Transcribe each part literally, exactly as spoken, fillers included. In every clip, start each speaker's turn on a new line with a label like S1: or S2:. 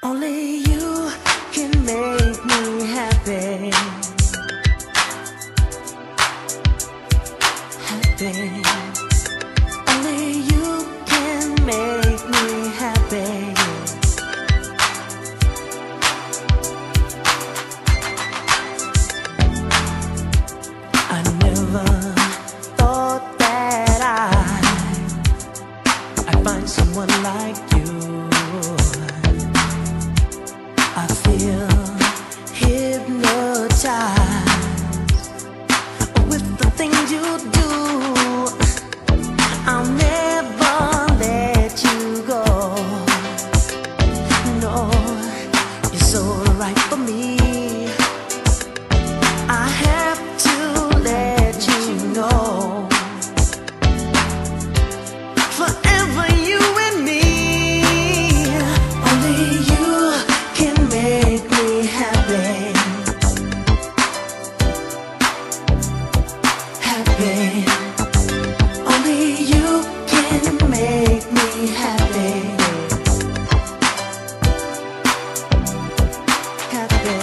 S1: Only you can make me happy. Happy. Only you can make me happy. I never thought that I I'd find someone like you. I feel hypnotized with the things you do. I'll never let you go. No, you're so right for me. I have to let you know, forever you and me. Only you can make me happy. Happy. Only you can make me happy. Happy.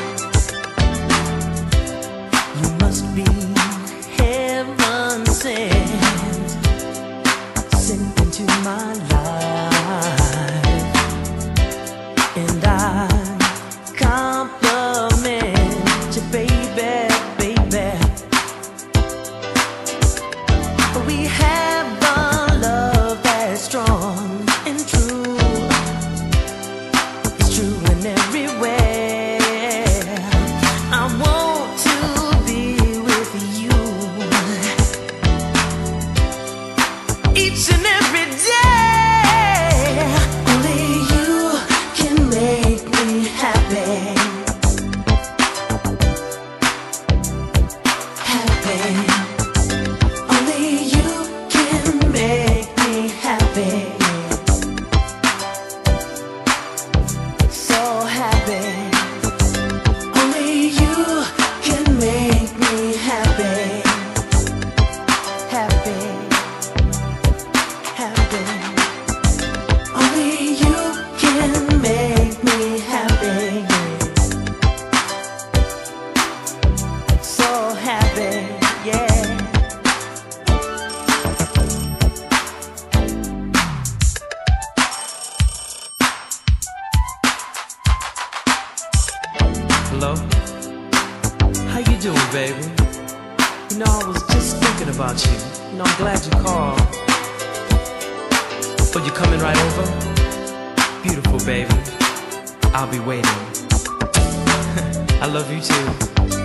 S1: You must be heaven sent, sent into my life, and I compliment you, baby, baby. We have a love that's strong and true. It's true in every way. I want to be with you each and every day. Only you can make me happy. Happy. Only you can make me happy. So happy. Only you can make me happy. Happy. Happy. Only you can make me happy. So happy, yeah.
S2: Hello? How you doing, baby? You know, I was just thinking about you. You know, I'm glad you called. Oh, you coming right over? Beautiful, baby. I'll be waiting. I love you too.